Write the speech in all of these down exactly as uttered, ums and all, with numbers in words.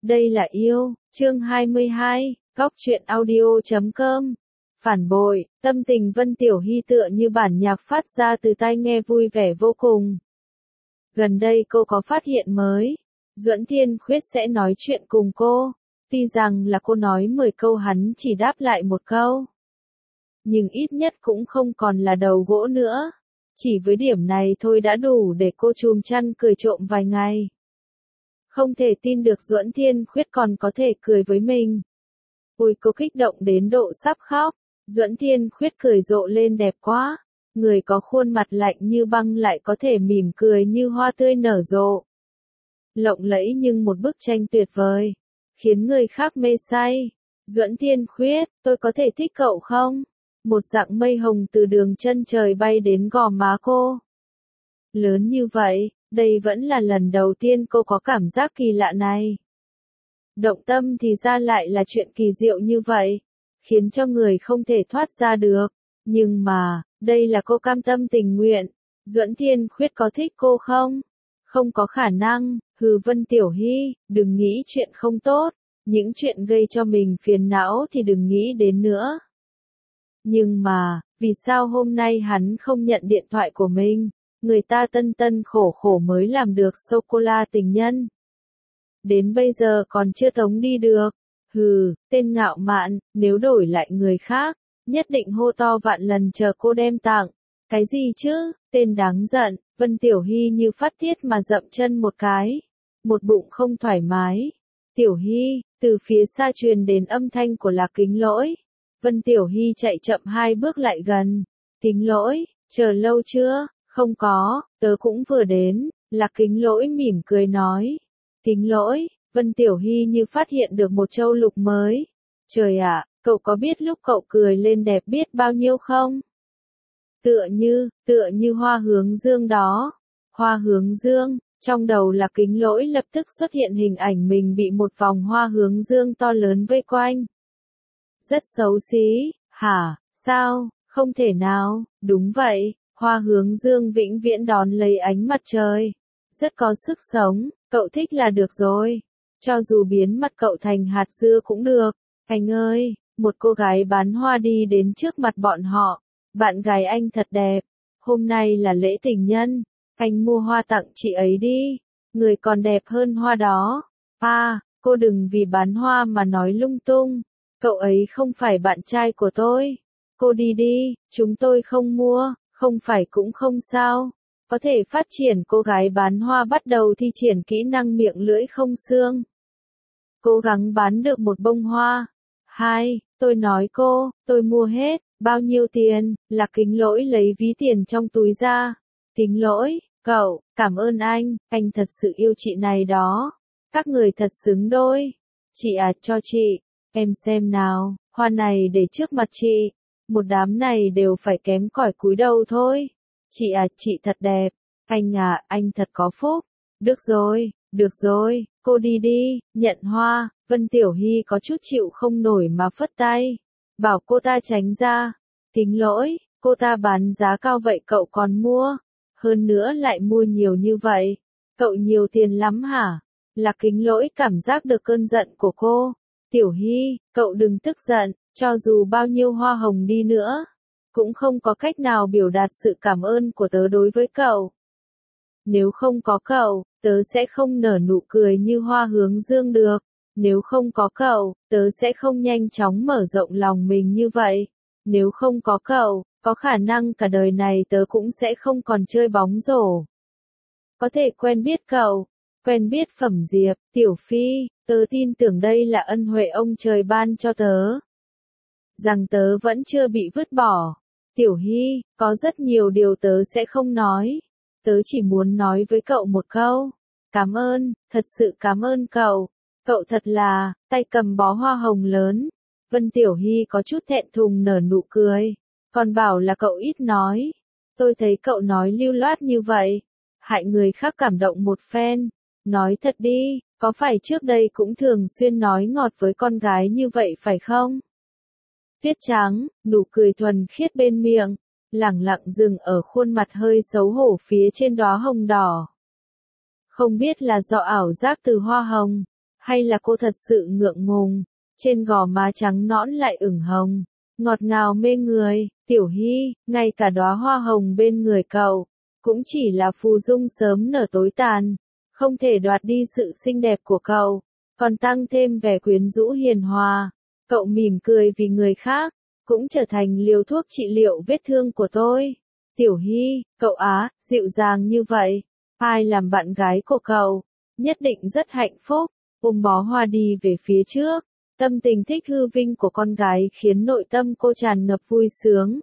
Đây là yêu, chương hai mươi hai, góc truyện audio chấm com. Phản bội, tâm tình Vân Tiểu Hy tựa như bản nhạc phát ra từ tai nghe vui vẻ vô cùng. Gần đây cô có phát hiện mới, Duẫn Thiên Khuyết sẽ nói chuyện cùng cô, tuy rằng là cô nói mười câu hắn chỉ đáp lại một câu. Nhưng ít nhất cũng không còn là đầu gỗ nữa, chỉ với điểm này thôi đã đủ để cô chùm chăn cười trộm vài ngày. Không thể tin được Duẫn Thiên Khuyết còn có thể cười với mình. Ôi cô kích động đến độ sắp khóc. Duẫn Thiên Khuyết cười rộ lên đẹp quá. Người có khuôn mặt lạnh như băng lại có thể mỉm cười như hoa tươi nở rộ. Lộng lẫy nhưng một bức tranh tuyệt vời, khiến người khác mê say. Duẫn Thiên Khuyết, tôi có thể thích cậu không? Một dạng mây hồng từ đường chân trời bay đến gò má cô. Lớn như vậy, đây vẫn là lần đầu tiên cô có cảm giác kỳ lạ này. Động tâm thì ra lại là chuyện kỳ diệu như vậy, khiến cho người không thể thoát ra được. Nhưng mà, đây là cô cam tâm tình nguyện. Duẫn Thiên Khuyết có thích cô không? Không có khả năng. Hừ, Vân Tiểu Hy, đừng nghĩ chuyện không tốt. Những chuyện gây cho mình phiền não thì đừng nghĩ đến nữa. Nhưng mà, vì sao hôm nay hắn không nhận điện thoại của mình? Người ta tân tân khổ khổ mới làm được sô-cô-la tình nhân. Đến bây giờ còn chưa tống đi được. Hừ, tên ngạo mạn, nếu đổi lại người khác, nhất định hô to vạn lần chờ cô đem tặng. Cái gì chứ, tên đáng giận. Vân Tiểu Hy như phát tiết mà dậm chân một cái. Một bụng không thoải mái. Tiểu Hy, từ phía xa truyền đến âm thanh của Lạc Kính Lỗi. Vân Tiểu Hy chạy chậm hai bước lại gần. Kính Lỗi, chờ lâu chưa? Không có, tớ cũng vừa đến. Lạc Kính Lỗi mỉm cười nói. Kính Lỗi, Vân Tiểu Hy như phát hiện được một châu lục mới. Trời ạ, cậu có biết lúc cậu cười lên đẹp biết bao nhiêu không? Tựa như, tựa như hoa hướng dương đó. Hoa hướng dương, trong đầu Lạc Kính Lỗi lập tức xuất hiện hình ảnh mình bị một vòng hoa hướng dương to lớn vây quanh. Rất xấu xí, hả, sao, không thể nào, đúng vậy, hoa hướng dương vĩnh viễn đón lấy ánh mặt trời. Rất có sức sống, cậu thích là được rồi. Cho dù biến mặt cậu thành hạt dưa cũng được. Anh ơi, một cô gái bán hoa đi đến trước mặt bọn họ. Bạn gái anh thật đẹp. Hôm nay là lễ tình nhân. Anh mua hoa tặng chị ấy đi. Người còn đẹp hơn hoa đó. À, cô đừng vì bán hoa mà nói lung tung. Cậu ấy không phải bạn trai của tôi. Cô đi đi, chúng tôi không mua, không phải cũng không sao. Có thể phát triển cô gái bán hoa bắt đầu thi triển kỹ năng miệng lưỡi không xương. Cố gắng bán được một bông hoa. Hai, tôi nói cô, tôi mua hết, bao nhiêu tiền? Lạc Kính Lỗi lấy ví tiền trong túi ra. Kính Lỗi, cậu, cảm ơn anh, anh thật sự yêu chị này đó. Các người thật xứng đôi. Chị à, cho chị, em xem nào, hoa này để trước mặt chị. Một đám này đều phải kém cỏi cúi đầu thôi. Chị à, chị thật đẹp. Anh à, anh thật có phúc. Được rồi, được rồi, cô đi đi, nhận hoa. Vân Tiểu Hy có chút chịu không nổi mà phất tay. Bảo cô ta tránh ra. Kính Lỗi, cô ta bán giá cao vậy cậu còn mua. Hơn nữa lại mua nhiều như vậy. Cậu nhiều tiền lắm hả? Lạc Kính Lỗi cảm giác được cơn giận của cô. Tiểu Hy, cậu đừng tức giận, cho dù bao nhiêu hoa hồng đi nữa. Cũng không có cách nào biểu đạt sự cảm ơn của tớ đối với cậu. Nếu không có cậu, tớ sẽ không nở nụ cười như hoa hướng dương được. Nếu không có cậu, tớ sẽ không nhanh chóng mở rộng lòng mình như vậy. Nếu không có cậu, có khả năng cả đời này tớ cũng sẽ không còn chơi bóng rổ. Có thể quen biết cậu, quen biết Phẩm Diệp, Tiểu Phi, tớ tin tưởng đây là ân huệ ông trời ban cho tớ. Rằng tớ vẫn chưa bị vứt bỏ. Tiểu Hy, có rất nhiều điều tớ sẽ không nói. Tớ chỉ muốn nói với cậu một câu. Cảm ơn, thật sự cảm ơn cậu. Cậu thật là, tay cầm bó hoa hồng lớn. Vân Tiểu Hy có chút thẹn thùng nở nụ cười. Còn bảo là cậu ít nói. Tôi thấy cậu nói lưu loát như vậy. Hại người khác cảm động một phen. Nói thật đi, có phải trước đây cũng thường xuyên nói ngọt với con gái như vậy phải không? Tuyết trắng, nụ cười thuần khiết bên miệng, lẳng lặng dừng ở khuôn mặt hơi xấu hổ phía trên đóa hồng đỏ. Không biết là do ảo giác từ hoa hồng, Hay là cô thật sự ngượng ngùng, trên gò má trắng nõn lại ửng hồng, ngọt ngào mê người, Tiểu Hy, ngay cả đóa hoa hồng bên người cậu, cũng chỉ là phù dung sớm nở tối tàn, không thể đoạt đi sự xinh đẹp của cậu, còn tăng thêm vẻ quyến rũ hiền hòa. Cậu mỉm cười vì người khác, cũng trở thành liều thuốc trị liệu vết thương của tôi. Tiểu Hy, cậu á, dịu dàng như vậy, ai làm bạn gái của cậu, nhất định rất hạnh phúc. Ôm bó hoa đi về phía trước, tâm tình thích hư vinh của con gái khiến nội tâm cô tràn ngập vui sướng.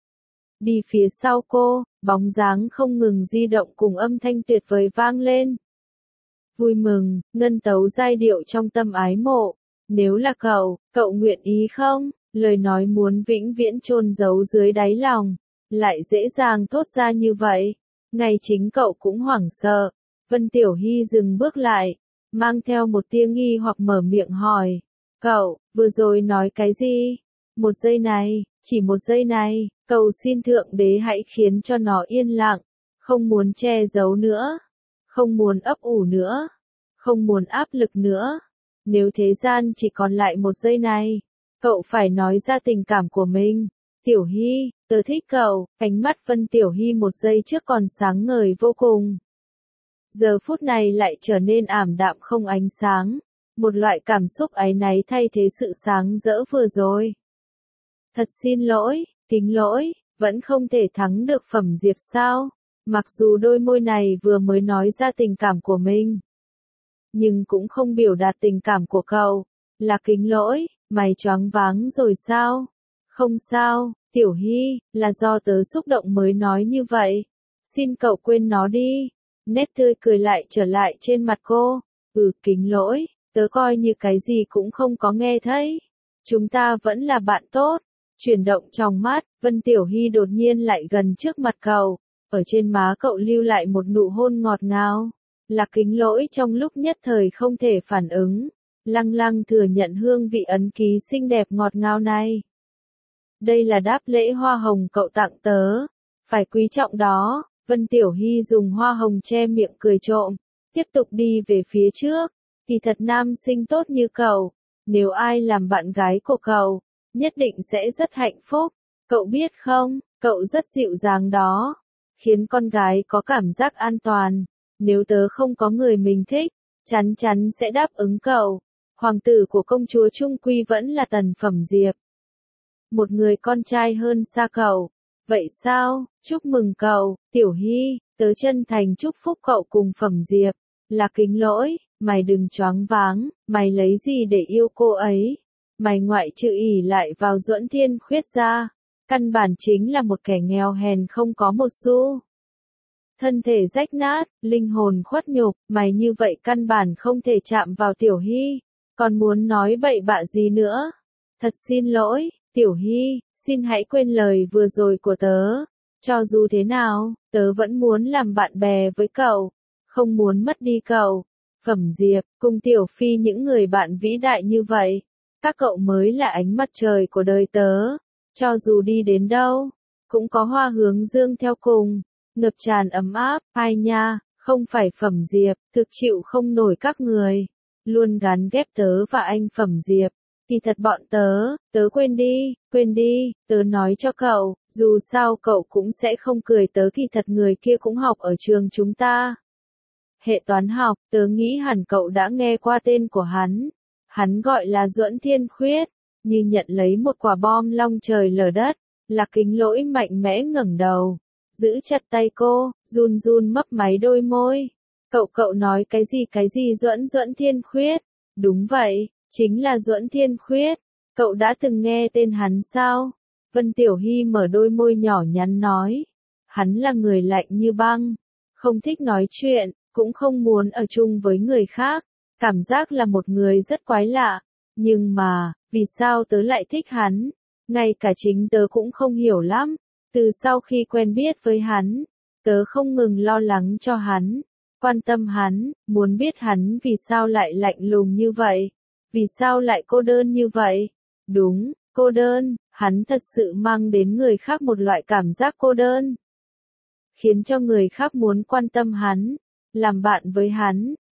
Đi phía sau cô, bóng dáng không ngừng di động cùng âm thanh tuyệt vời vang lên. Vui mừng, ngân tấu giai điệu trong tâm ái mộ. Nếu là cậu, cậu nguyện ý không? Lời nói muốn vĩnh viễn chôn giấu dưới đáy lòng, lại dễ dàng thốt ra như vậy. Ngay chính cậu cũng hoảng sợ. Vân Tiểu Hy dừng bước lại, mang theo một tia nghi hoặc mở miệng hỏi. Cậu, vừa rồi nói cái gì? Một giây này, chỉ một giây này, cầu xin Thượng Đế hãy khiến cho nó yên lặng, không muốn che giấu nữa, không muốn ấp ủ nữa, không muốn áp lực nữa. Nếu thế gian chỉ còn lại một giây này, cậu phải nói ra tình cảm của mình. Tiểu Hy, tớ thích cậu. Ánh mắt Vân Tiểu Hy một giây trước còn sáng ngời vô cùng, giờ phút này lại trở nên ảm đạm không ánh sáng, một loại cảm xúc áy náy thay thế sự sáng rỡ vừa rồi. Thật xin lỗi, kính lỗi, vẫn không thể thắng được Phẩm Diệp sao? Mặc dù đôi môi này vừa mới nói ra tình cảm của mình, nhưng cũng không biểu đạt tình cảm của cậu. Là kính lỗi, mày choáng váng rồi sao? Không sao, Tiểu Hy, là do tớ xúc động mới nói như vậy. Xin cậu quên nó đi. Nét tươi cười lại trở lại trên mặt cô. Ừ, kính lỗi, tớ coi như cái gì cũng không có nghe thấy. Chúng ta vẫn là bạn tốt. Chuyển động trong mắt, Vân Tiểu Hy đột nhiên lại gần trước mặt cậu. Ở trên má cậu lưu lại một nụ hôn ngọt ngào. Là kính lỗi trong lúc nhất thời không thể phản ứng. Lăng lăng thừa nhận hương vị ấn ký xinh đẹp ngọt ngào này. Đây là đáp lễ hoa hồng cậu tặng tớ. Phải quý trọng đó. Vân Tiểu Hy dùng hoa hồng che miệng cười trộm, tiếp tục đi về phía trước. Thì thật nam sinh tốt như cậu, nếu ai làm bạn gái của cậu, nhất định sẽ rất hạnh phúc. Cậu biết không, cậu rất dịu dàng đó, khiến con gái có cảm giác an toàn. Nếu tớ không có người mình thích, chắn chắn sẽ đáp ứng cậu. Hoàng tử của công chúa trung quy vẫn là Tần Phẩm Diệp, một người con trai hơn xa cậu. Vậy sao, chúc mừng cậu, Tiểu Hy, tớ chân thành chúc phúc cậu cùng Phẩm Diệp. Là kính lỗi, mày đừng choáng váng, mày lấy gì để yêu cô ấy? Mày ngoại trừ ỷ lại vào Duẫn Thiên Khuyết ra, căn bản chính là một kẻ nghèo hèn không có một xu. Thân thể rách nát, linh hồn khuất nhục, mày như vậy căn bản không thể chạm vào Tiểu Hy, còn muốn nói bậy bạ gì nữa? Thật xin lỗi, Tiểu Hy, xin hãy quên lời vừa rồi của tớ. Cho dù thế nào, tớ vẫn muốn làm bạn bè với cậu, không muốn mất đi cậu. Phẩm Diệp, cùng Tiểu Phi những người bạn vĩ đại như vậy, các cậu mới là ánh mặt trời của đời tớ. Cho dù đi đến đâu, cũng có hoa hướng dương theo cùng, ngập tràn ấm áp. Ai nha, không phải Phẩm Diệp, thực chịu không nổi các người luôn gán ghép tớ và anh Phẩm Diệp. Thì thật bọn tớ, tớ quên đi, quên đi, tớ nói cho cậu, dù sao cậu cũng sẽ không cười tớ. Kỳ thật người kia cũng học ở trường chúng ta. Hệ toán học, tớ nghĩ hẳn cậu đã nghe qua tên của hắn. Hắn gọi là Duẫn Thiên Khuyết, như nhận lấy một quả bom long trời lở đất. Là kính lỗi mạnh mẽ ngẩng đầu, giữ chặt tay cô, run run mấp máy đôi môi. Cậu cậu nói cái gì cái gì Duẫn Duẫn Thiên Khuyết? Đúng vậy, chính là Duẫn Thiên Khuyết. Cậu đã từng nghe tên hắn sao? Vân Tiểu Hy mở đôi môi nhỏ nhắn nói. Hắn là người lạnh như băng, không thích nói chuyện, cũng không muốn ở chung với người khác. Cảm giác là một người rất quái lạ. Nhưng mà, vì sao tớ lại thích hắn? Ngay cả chính tớ cũng không hiểu lắm. Từ sau khi quen biết với hắn, tớ không ngừng lo lắng cho hắn, quan tâm hắn, muốn biết hắn vì sao lại lạnh lùng như vậy, vì sao lại cô đơn như vậy. Đúng, cô đơn, hắn thật sự mang đến người khác một loại cảm giác cô đơn, khiến cho người khác muốn quan tâm hắn, làm bạn với hắn.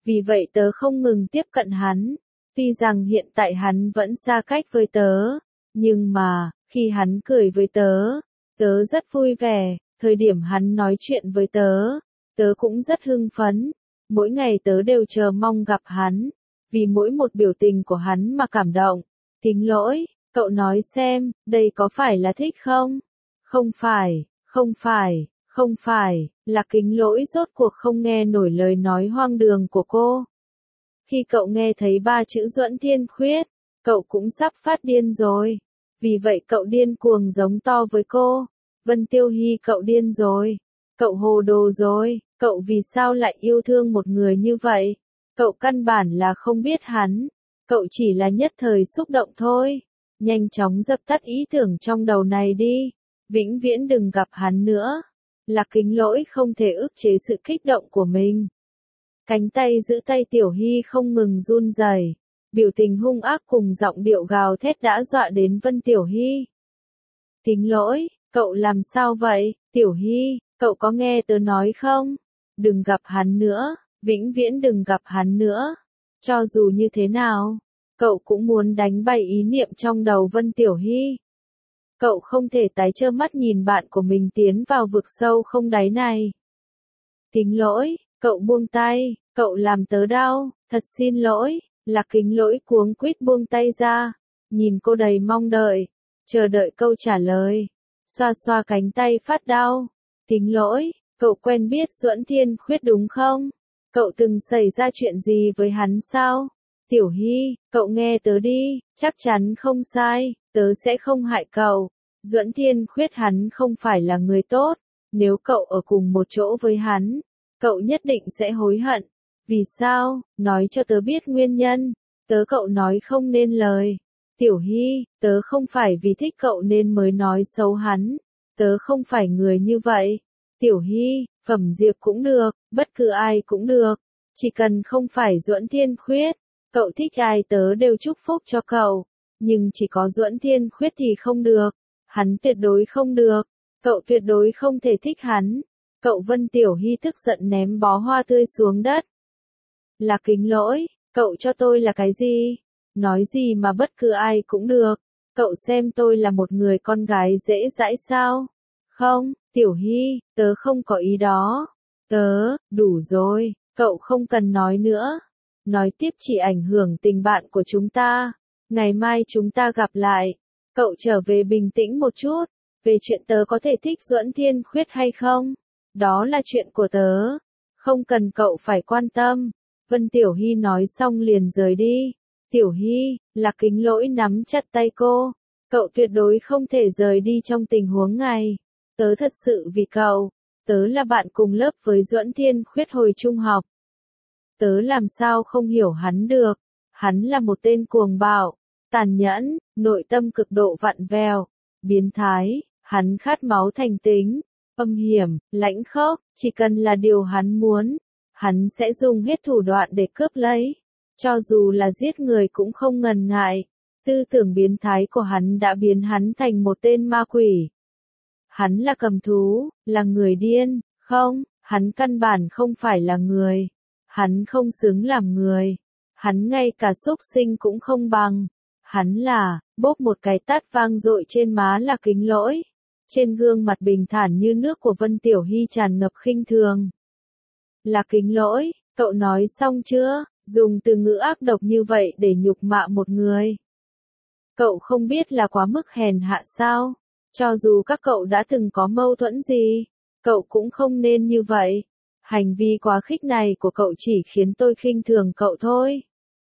Vì vậy tớ không ngừng tiếp cận hắn. Tuy rằng hiện tại hắn vẫn xa cách với tớ, nhưng mà, khi hắn cười với tớ, tớ rất vui vẻ, thời điểm hắn nói chuyện với tớ, tớ cũng rất hưng phấn, mỗi ngày tớ đều chờ mong gặp hắn, vì mỗi một biểu tình của hắn mà cảm động. Kính lỗi, cậu nói xem, đây có phải là thích không? Không phải, không phải, không phải, là Kính lỗi rốt cuộc không nghe nổi lời nói hoang đường của cô. Khi cậu nghe thấy ba chữ Duẫn Thiên Khuyết, cậu cũng sắp phát điên rồi. Vì vậy cậu điên cuồng giống to với cô. Vân Tiêu Hy, cậu điên rồi. Cậu hồ đồ rồi. Cậu vì sao lại yêu thương một người như vậy? Cậu căn bản là không biết hắn. Cậu chỉ là nhất thời xúc động thôi. Nhanh chóng dập tắt ý tưởng trong đầu này đi. Vĩnh viễn đừng gặp hắn nữa. Lạc Kính lỗi không thể ức chế sự kích động của mình. Cánh tay giữ tay Tiểu Hy không ngừng run rẩy, biểu tình hung ác cùng giọng điệu gào thét đã dọa đến Vân Tiểu Hy. Kính lỗi, cậu làm sao vậy? Tiểu Hy, cậu có nghe tớ nói không? Đừng gặp hắn nữa, vĩnh viễn đừng gặp hắn nữa. Cho dù như thế nào, cậu cũng muốn đánh bay ý niệm trong đầu Vân Tiểu Hy. Cậu không thể tái trơ mắt nhìn bạn của mình tiến vào vực sâu không đáy này. Kính lỗi, cậu buông tay, cậu làm tớ đau, thật xin lỗi. Lạc Kính lỗi cuống quýt buông tay ra, nhìn cô đầy mong đợi, chờ đợi câu trả lời, xoa xoa cánh tay phát đau. Kính lỗi, cậu quen biết Duẫn Thiên Khuyết đúng không? Cậu từng xảy ra chuyện gì với hắn sao? Tiểu Hy, cậu nghe tớ đi, chắc chắn không sai, tớ sẽ không hại cậu. Duẫn Thiên Khuyết hắn không phải là người tốt, nếu cậu ở cùng một chỗ với hắn, cậu nhất định sẽ hối hận. Vì sao? Nói cho tớ biết nguyên nhân. Tớ cậu nói không nên lời. Tiểu Hy, tớ không phải vì thích cậu nên mới nói xấu hắn. Tớ không phải người như vậy. Tiểu Hy, Phẩm Diệp cũng được, bất cứ ai cũng được. Chỉ cần không phải Duẫn Thiên Khuyết. Cậu thích ai tớ đều chúc phúc cho cậu. Nhưng chỉ có Duẫn Thiên Khuyết thì không được. Hắn tuyệt đối không được. Cậu tuyệt đối không thể thích hắn. Cậu Vân Tiểu Hy tức giận ném bó hoa tươi xuống đất. Là Kính lỗi, cậu cho tôi là cái gì? Nói gì mà bất cứ ai cũng được. Cậu xem tôi là một người con gái dễ dãi sao? Không, Tiểu Hy, tớ không có ý đó. Tớ, đủ rồi, cậu không cần nói nữa. Nói tiếp chỉ ảnh hưởng tình bạn của chúng ta. Ngày mai chúng ta gặp lại. Cậu trở về bình tĩnh một chút. Về chuyện tớ có thể thích Duẫn Thiên Khuyết hay không? Đó là chuyện của tớ. Không cần cậu phải quan tâm. Vân Tiểu Hy nói xong liền rời đi. Tiểu Hy, Lạc Kính lỗi nắm chặt tay cô. Cậu tuyệt đối không thể rời đi trong tình huống này. Tớ thật sự vì cậu. Tớ là bạn cùng lớp với Duẫn Thiên Khuyết hồi trung học. Tớ làm sao không hiểu hắn được. Hắn là một tên cuồng bạo, tàn nhẫn, nội tâm cực độ vặn vẹo, biến thái. Hắn khát máu thành tính, âm hiểm, lãnh khốc. Chỉ cần là điều hắn muốn, hắn sẽ dùng hết thủ đoạn để cướp lấy. Cho dù là giết người cũng không ngần ngại. Tư tưởng biến thái của hắn đã biến hắn thành một tên ma quỷ. Hắn là cầm thú, là người điên. Không, hắn căn bản không phải là người. Hắn không xứng làm người. Hắn ngay cả súc sinh cũng không bằng. Hắn là, bóp một cái tát vang dội trên má Lạc Kính lỗi. Trên gương mặt bình thản như nước của Vân Tiểu Hy tràn ngập khinh thường. Lạc Kính lỗi, cậu nói xong chưa? Dùng từ ngữ ác độc như vậy để nhục mạ một người. Cậu không biết là quá mức hèn hạ sao? Cho dù các cậu đã từng có mâu thuẫn gì, cậu cũng không nên như vậy. Hành vi quá khích này của cậu chỉ khiến tôi khinh thường cậu thôi.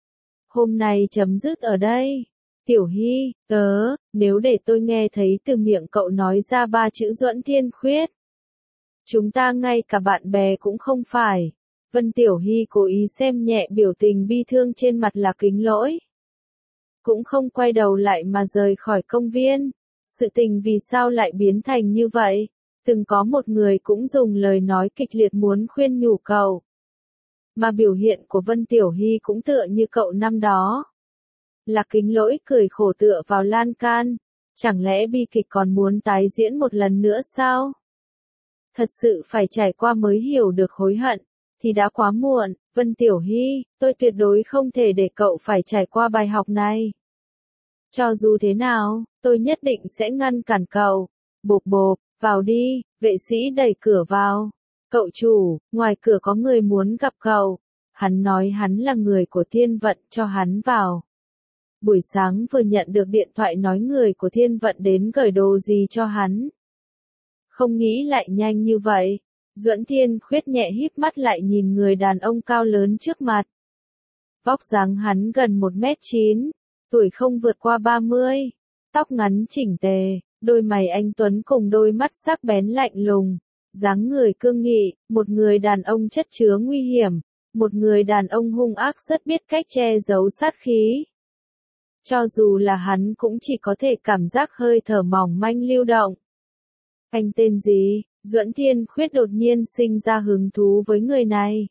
Hôm nay chấm dứt ở đây. Tiểu Hy, tớ, nếu để tôi nghe thấy từ miệng cậu nói ra ba chữ Duẫn Thiên Khuyết. Chúng ta ngay cả bạn bè cũng không phải. Vân Tiểu Hy cố ý xem nhẹ biểu tình bi thương trên mặt Lạc Kính lỗi. Cũng không quay đầu lại mà rời khỏi công viên. Sự tình vì sao lại biến thành như vậy? Từng có một người cũng dùng lời nói kịch liệt muốn khuyên nhủ cậu. Mà biểu hiện của Vân Tiểu Hy cũng tựa như cậu năm đó. Lạc Kính lỗi cười khổ tựa vào lan can. Chẳng lẽ bi kịch còn muốn tái diễn một lần nữa sao? Thật sự phải trải qua mới hiểu được hối hận. thì đã quá muộn, Vân Tiểu Hy, tôi tuyệt đối không thể để cậu phải trải qua bài học này. Cho dù thế nào, tôi nhất định sẽ ngăn cản cậu. Bộp bộp, vào đi, vệ sĩ đẩy cửa vào. Cậu chủ, ngoài cửa có người muốn gặp cậu. Hắn nói hắn là người của Thiên Vận cho hắn vào. Buổi sáng vừa nhận được điện thoại nói người của Thiên Vận đến gửi đồ gì cho hắn. Không nghĩ lại nhanh như vậy. Duẫn Thiên Khuyết nhẹ híp mắt lại nhìn người đàn ông cao lớn trước mặt. Vóc dáng hắn gần một mét chín, tuổi không vượt qua ba mươi, tóc ngắn chỉnh tề, đôi mày anh tuấn cùng đôi mắt sắc bén lạnh lùng, dáng người cương nghị, một người đàn ông chất chứa nguy hiểm, một người đàn ông hung ác rất biết cách che giấu sát khí. Cho dù là hắn cũng chỉ có thể cảm giác hơi thở mỏng manh lưu động. Anh tên gì? Duẫn Thiên Khuyết đột nhiên sinh ra hứng thú với người này.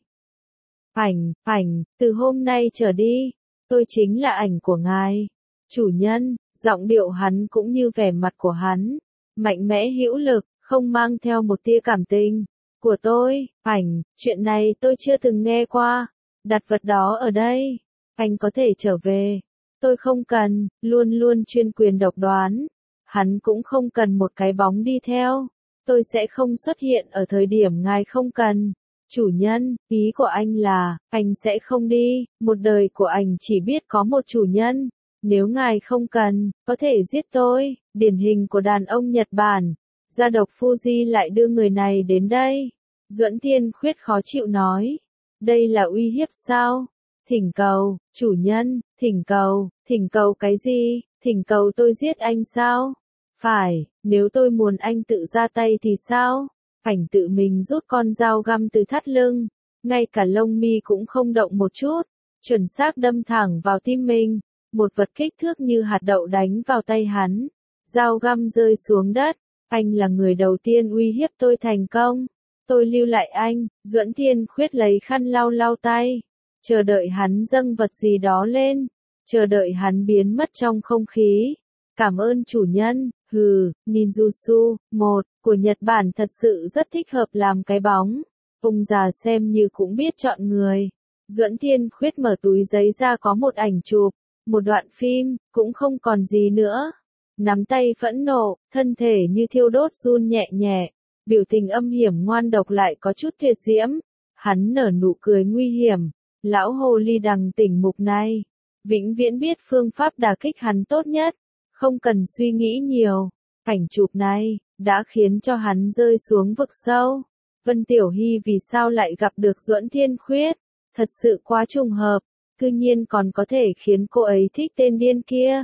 Ảnh, ảnh, từ hôm nay trở đi, tôi chính là ảnh của ngài. Chủ nhân, giọng điệu hắn cũng như vẻ mặt của hắn, mạnh mẽ hữu lực, không mang theo một tia cảm tình. Của tôi, ảnh, chuyện này tôi chưa từng nghe qua, đặt vật đó ở đây, anh có thể trở về. Tôi không cần, luôn luôn chuyên quyền độc đoán. Hắn cũng không cần một cái bóng đi theo. Tôi sẽ không xuất hiện ở thời điểm ngài không cần. Chủ nhân, ý của anh là, anh sẽ không đi, một đời của anh chỉ biết có một chủ nhân. Nếu ngài không cần, có thể giết tôi, điển hình của đàn ông Nhật Bản. Gia độc Fuji lại đưa người này đến đây. Duẫn Thiên Khuyết khó chịu nói. Đây là uy hiếp sao? Thỉnh cầu, chủ nhân, thỉnh cầu, thỉnh cầu cái gì? Thỉnh cầu tôi giết anh sao? Phải, nếu tôi muốn anh tự ra tay thì sao? Ảnh tự mình rút con dao găm từ thắt lưng, ngay cả lông mi cũng không động một chút, chuẩn xác đâm thẳng vào tim mình, một vật kích thước như hạt đậu đánh vào tay hắn, dao găm rơi xuống đất, anh là người đầu tiên uy hiếp tôi thành công, tôi lưu lại anh. Duẫn Thiên Khuyết lấy khăn lau lau tay, chờ đợi hắn dâng vật gì đó lên, chờ đợi hắn biến mất trong không khí. Cảm ơn chủ nhân. Hừ, ninjutsu, một, của Nhật Bản thật sự rất thích hợp làm cái bóng. Ông già xem như cũng biết chọn người. Duẫn Thiên Khuyết mở túi giấy ra có một ảnh chụp, một đoạn phim, cũng không còn gì nữa. Nắm tay phẫn nộ, thân thể như thiêu đốt run nhẹ nhẹ, biểu tình âm hiểm ngoan độc lại có chút tuyệt diễm. Hắn nở nụ cười nguy hiểm, lão hồ ly đằng tỉnh mục này, vĩnh viễn biết phương pháp đả kích hắn tốt nhất. Không cần suy nghĩ nhiều, ảnh chụp này, đã khiến cho hắn rơi xuống vực sâu. Vân Tiểu Hy vì sao lại gặp được Duẫn Thiên Khuyết? Thật sự quá trùng hợp, cư nhiên còn có thể khiến cô ấy thích tên điên kia.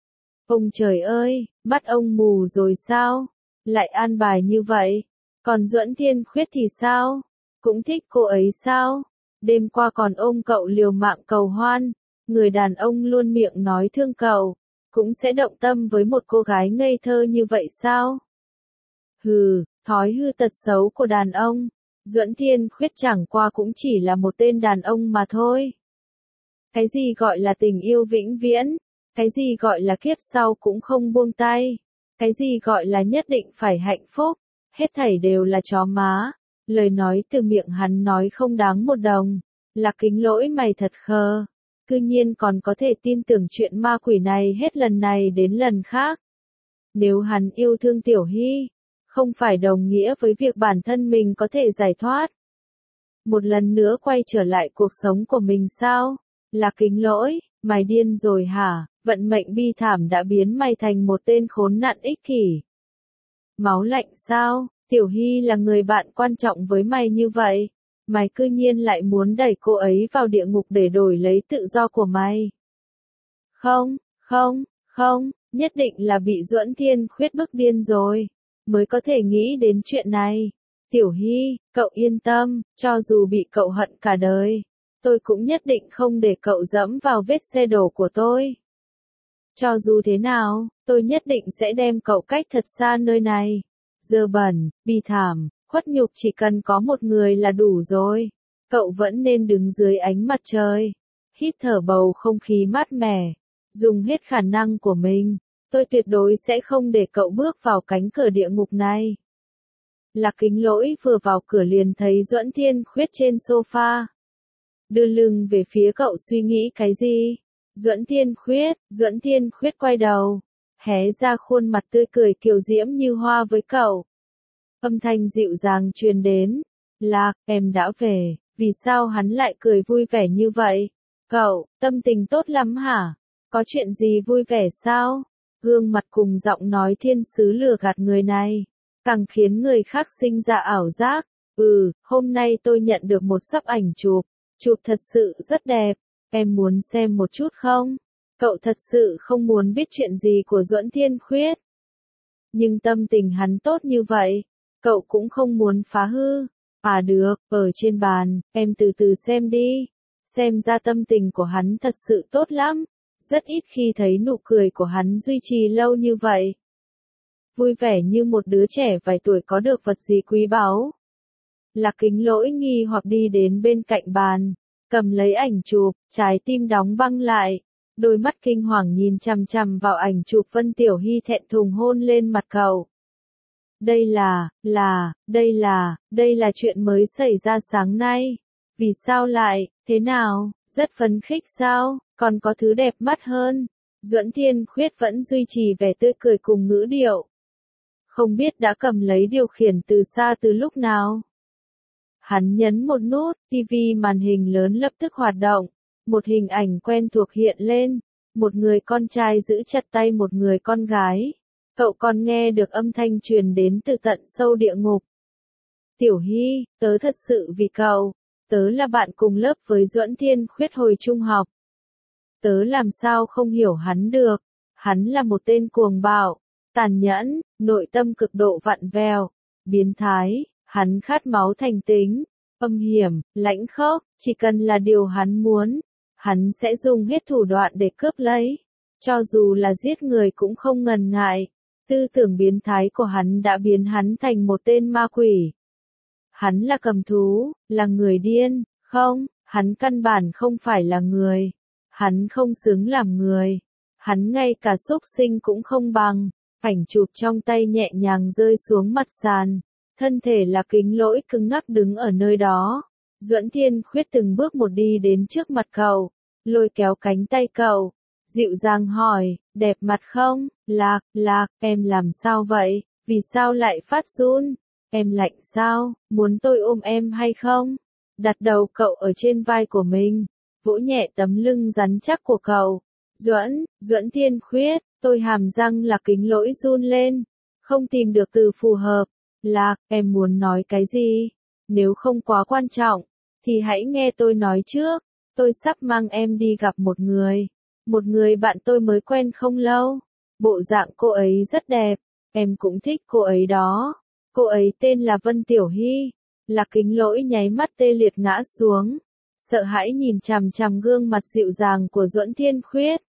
Ông trời ơi, mắt ông mù rồi sao? Lại an bài như vậy. Còn Duẫn Thiên Khuyết thì sao? Cũng thích cô ấy sao? Đêm qua còn ôm cậu liều mạng cầu hoan, người đàn ông luôn miệng nói thương cậu. Cũng sẽ động tâm với một cô gái ngây thơ như vậy sao? Hừ, thói hư tật xấu của đàn ông. Duẫn Thiên Khuyết chẳng qua cũng chỉ là một tên đàn ông mà thôi. Cái gì gọi là tình yêu vĩnh viễn? Cái gì gọi là kiếp sau cũng không buông tay? Cái gì gọi là nhất định phải hạnh phúc? Hết thảy đều là chó má. Lời nói từ miệng hắn nói không đáng một đồng. Lạc Kính Lỗi mày thật khờ. Cư nhiên còn có thể tin tưởng chuyện ma quỷ này hết lần này đến lần khác. Nếu hắn yêu thương Tiểu Hy, không phải đồng nghĩa với việc bản thân mình có thể giải thoát. Một lần nữa quay trở lại cuộc sống của mình sao? Lạc Kính Lỗi, mày điên rồi hả? Vận mệnh bi thảm đã biến mày thành một tên khốn nạn ích kỷ. Máu lạnh sao? Tiểu Hy là người bạn quan trọng với mày như vậy. Mày cư nhiên lại muốn đẩy cô ấy vào địa ngục để đổi lấy tự do của mày. Không, không, không, nhất định là bị Duẫn Thiên Khuyết bức điên rồi, mới có thể nghĩ đến chuyện này. Tiểu Hy, cậu yên tâm, cho dù bị cậu hận cả đời, tôi cũng nhất định không để cậu dẫm vào vết xe đổ của tôi. Cho dù thế nào, tôi nhất định sẽ đem cậu cách thật xa nơi này. Dơ bẩn, bi thảm. Khuất nhục chỉ cần có một người là đủ rồi. Cậu vẫn nên đứng dưới ánh mặt trời, hít thở bầu không khí mát mẻ, dùng hết khả năng của mình. Tôi tuyệt đối sẽ không để cậu bước vào cánh cửa địa ngục này. Lạc Kính Lỗi vừa vào cửa liền thấy Duẫn Thiên Khuyết trên sofa. Đưa lưng về phía cậu suy nghĩ cái gì? Duẫn Thiên Khuyết, Duẫn Thiên Khuyết quay đầu, hé ra khuôn mặt tươi cười kiều diễm như hoa với cậu. Âm thanh dịu dàng truyền đến. Lạc, em đã về, vì sao hắn lại cười vui vẻ như vậy? Cậu, tâm tình tốt lắm hả? Có chuyện gì vui vẻ sao? Gương mặt cùng giọng nói thiên sứ lừa gạt người này, càng khiến người khác sinh ra ảo giác. Ừ, hôm nay tôi nhận được một sấp ảnh chụp, chụp thật sự rất đẹp, em muốn xem một chút không? Cậu thật sự không muốn biết chuyện gì của Duẫn Thiên Khuyết. Nhưng tâm tình hắn tốt như vậy, cậu cũng không muốn phá hư. À được, ở trên bàn, em từ từ xem đi. Xem ra tâm tình của hắn thật sự tốt lắm. Rất ít khi thấy nụ cười của hắn duy trì lâu như vậy. Vui vẻ như một đứa trẻ vài tuổi có được vật gì quý báu. Lạc Kính Lỗi nghi hoặc đi đến bên cạnh bàn, cầm lấy ảnh chụp, trái tim đóng băng lại. Đôi mắt kinh hoàng nhìn chằm chằm vào ảnh chụp Vân Tiểu Hy thẹn thùng hôn lên mặt cậu. Đây là, là, đây là, đây là chuyện mới xảy ra sáng nay. Vì sao lại, thế nào, rất phấn khích sao, còn có thứ đẹp mắt hơn. Duẫn Thiên Khuyết vẫn duy trì vẻ tươi cười cùng ngữ điệu. Không biết đã cầm lấy điều khiển từ xa từ lúc nào. Hắn nhấn một nút, tivi màn hình lớn lập tức hoạt động. Một hình ảnh quen thuộc hiện lên. Một người con trai giữ chặt tay một người con gái. Cậu còn nghe được âm thanh truyền đến từ tận sâu địa ngục. Tiểu Hy, tớ thật sự vì cậu. Tớ là bạn cùng lớp với Duẫn Thiên Khuyết hồi trung học. Tớ làm sao không hiểu hắn được. Hắn là một tên cuồng bạo, tàn nhẫn, nội tâm cực độ vặn vẹo, biến thái. Hắn khát máu thành tính, âm hiểm, lãnh khốc. Chỉ cần là điều hắn muốn, hắn sẽ dùng hết thủ đoạn để cướp lấy. Cho dù là giết người cũng không ngần ngại. Tư tưởng biến thái của hắn đã biến hắn thành một tên ma quỷ. Hắn là cầm thú, là người điên, không, hắn căn bản không phải là người. Hắn không xứng làm người. Hắn ngay cả súc sinh cũng không bằng. Ảnh chụp trong tay nhẹ nhàng rơi xuống mặt sàn. Thân thể là Kính Lỗi cứng ngắc đứng ở nơi đó. Duẫn Thiên Khuyết từng bước một đi đến trước mặt cậu, lôi kéo cánh tay cậu, dịu dàng hỏi, đẹp mặt không? Lạc, Lạc, em làm sao vậy? Vì sao lại phát run? Em lạnh sao? Muốn tôi ôm em hay không? Đặt đầu cậu ở trên vai của mình, vỗ nhẹ tấm lưng rắn chắc của cậu. Duẫn, Duẫn Thiên Khuyết, tôi hàm răng là Kính Lỗi run lên, không tìm được từ phù hợp. Lạc, em muốn nói cái gì? Nếu không quá quan trọng, thì hãy nghe tôi nói trước. Tôi sắp mang em đi gặp một người. Một người bạn tôi mới quen không lâu. Bộ dạng cô ấy rất đẹp. Em cũng thích cô ấy đó. Cô ấy tên là Vân Tiểu Hy. Lạc Kính Lỗi nháy mắt tê liệt ngã xuống. Sợ hãi nhìn chằm chằm gương mặt dịu dàng của Duẫn Thiên Khuyết.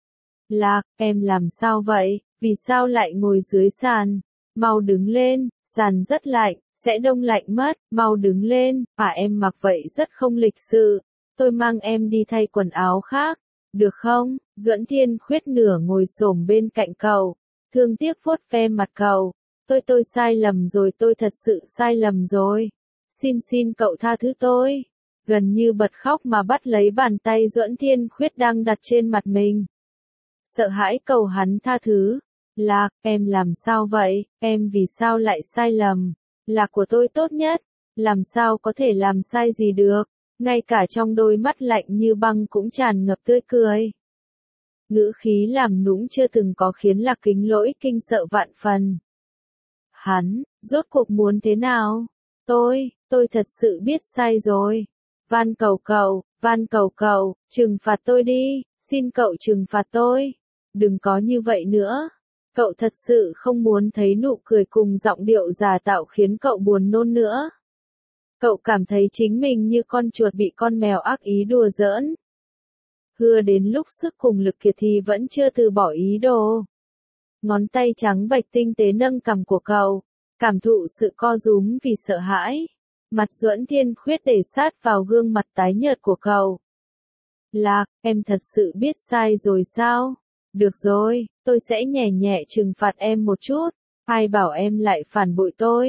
Lạc, em làm sao vậy? Vì sao lại ngồi dưới sàn? Mau đứng lên, sàn rất lạnh, sẽ đông lạnh mất, mau đứng lên. À, em mặc vậy rất không lịch sự. Tôi mang em đi thay quần áo khác, được không? Duẫn Thiên Khuyết nửa ngồi xổm bên cạnh cậu, thương tiếc vuốt ve mặt cậu. Tôi tôi sai lầm rồi, tôi thật sự sai lầm rồi. Xin xin cậu tha thứ tôi. Gần như bật khóc mà bắt lấy bàn tay Duẫn Thiên Khuyết đang đặt trên mặt mình. Sợ hãi cầu hắn tha thứ. Lạc, em làm sao vậy? Em vì sao lại sai lầm? Lạc của tôi tốt nhất, làm sao có thể làm sai gì được? Ngay cả trong đôi mắt lạnh như băng cũng tràn ngập tươi cười. Ngữ khí làm nũng chưa từng có khiến Lạc Kính Lỗi kinh sợ vạn phần. Hắn, rốt cuộc muốn thế nào? Tôi, tôi thật sự biết sai rồi. Van cầu cậu, van cầu cậu, trừng phạt tôi đi, xin cậu trừng phạt tôi. Đừng có như vậy nữa. Cậu thật sự không muốn thấy nụ cười cùng giọng điệu giả tạo khiến cậu buồn nôn nữa. Cậu cảm thấy chính mình như con chuột bị con mèo ác ý đùa giỡn. Hưa đến lúc sức cùng lực kiệt thì vẫn chưa từ bỏ ý đồ. Ngón tay trắng bạch tinh tế nâng cằm của cậu, cảm thụ sự co rúm vì sợ hãi. Mặt Duẫn Thiên Khuyết để sát vào gương mặt tái nhợt của cậu. Lạc, em thật sự biết sai rồi sao? Được rồi, tôi sẽ nhẹ nhẹ trừng phạt em một chút. Ai bảo em lại phản bội tôi?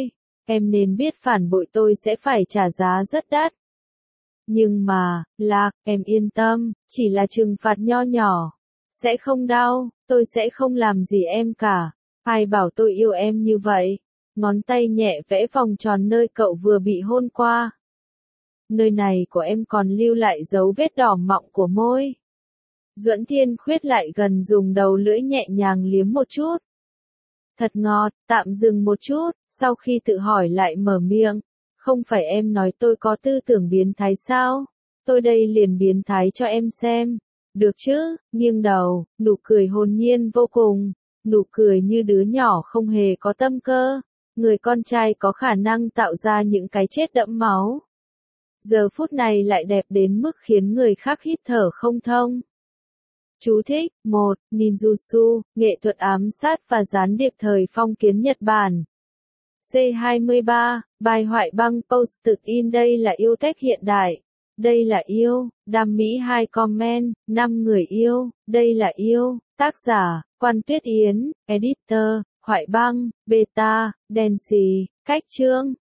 Em nên biết phản bội tôi sẽ phải trả giá rất đắt. Nhưng mà, Lạc, em yên tâm, chỉ là trừng phạt nho nhỏ. Sẽ không đau, tôi sẽ không làm gì em cả. Ai bảo tôi yêu em như vậy? Ngón tay nhẹ vẽ vòng tròn nơi cậu vừa bị hôn qua. Nơi này của em còn lưu lại dấu vết đỏ mọng của môi. Duẫn Thiên Khuyết lại gần dùng đầu lưỡi nhẹ nhàng liếm một chút. Thật ngọt, tạm dừng một chút, sau khi tự hỏi lại mở miệng. Không phải em nói tôi có tư tưởng biến thái sao? Tôi đây liền biến thái cho em xem. Được chứ, nghiêng đầu, nụ cười hồn nhiên vô cùng. Nụ cười như đứa nhỏ không hề có tâm cơ. Người con trai có khả năng tạo ra những cái chết đẫm máu. Giờ phút này lại đẹp đến mức khiến người khác hít thở không thông. Chú thích, một. Ninjutsu, nghệ thuật ám sát và gián điệp thời phong kiến Nhật Bản. C hai mươi ba, bài hoại băng post-it đây là yêu tech hiện đại. Đây là yêu, đam mỹ hai comment, năm người yêu, đây là yêu, tác giả, Quan Tuyết Yến, editor, hoại băng, beta, đèn xì, cách chương.